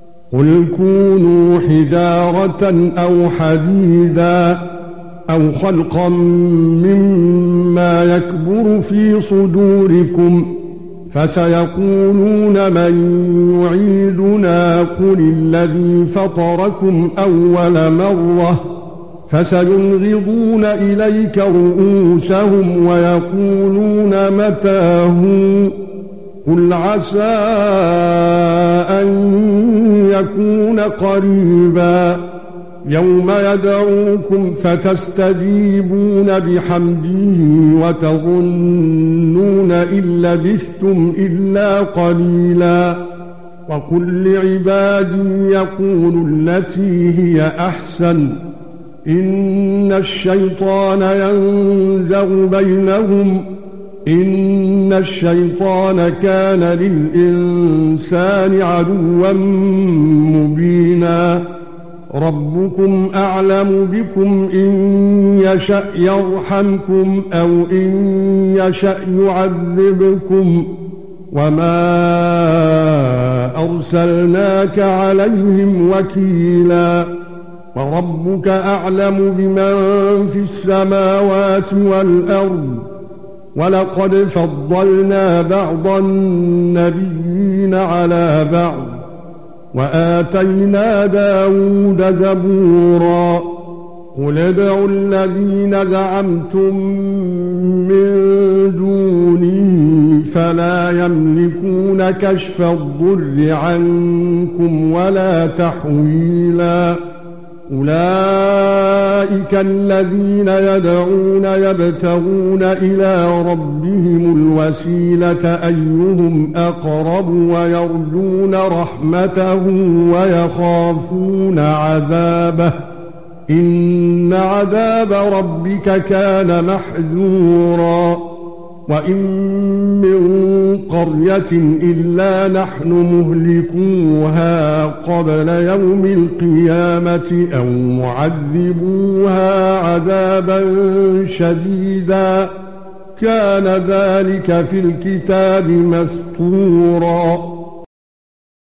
قل كونوا حجارة أو حديدا أو خلقا مما يكبر في صدوركم فسيقولون من يعيدنا قل الذي فطركم أول مرة فسينغضون إليك رؤوسهم ويقولون متى هو قل عسى أن يكون قريبا يوم يدعوكم فتستجيبون بحمده وتظنون إن لبثتم إلا قليلا وقل لعبادي يقولوا التي هي أحسن إن الشيطان ينزغ بينهم إن الشيطان كان للإنسان عدوا مبينا ربكم أعلم بكم إن يشأ يرحمكم أو إن يشأ يعذبكم وما أرسلناك عليهم وكيلا وربك أعلم بمن في السماوات والأرض ولقد فضلنا بعض النبيين على بعض وآتينا داود زبورا قل ادعوا الذين زعمتم من دونه فلا يملكون كشف الضر عنكم ولا تحويلا أولئك الذين يدعون يبتغون إلى ربهم الوسيلة أيهم أقرب ويرجون رحمته ويخافون عذابه إن عذاب ربك كان محذورا وإن من قرية إلا نحن مهلكوها قبل يوم القيامة أو معذبوها عذابا شديدا كان ذلك في الكتاب مسطورا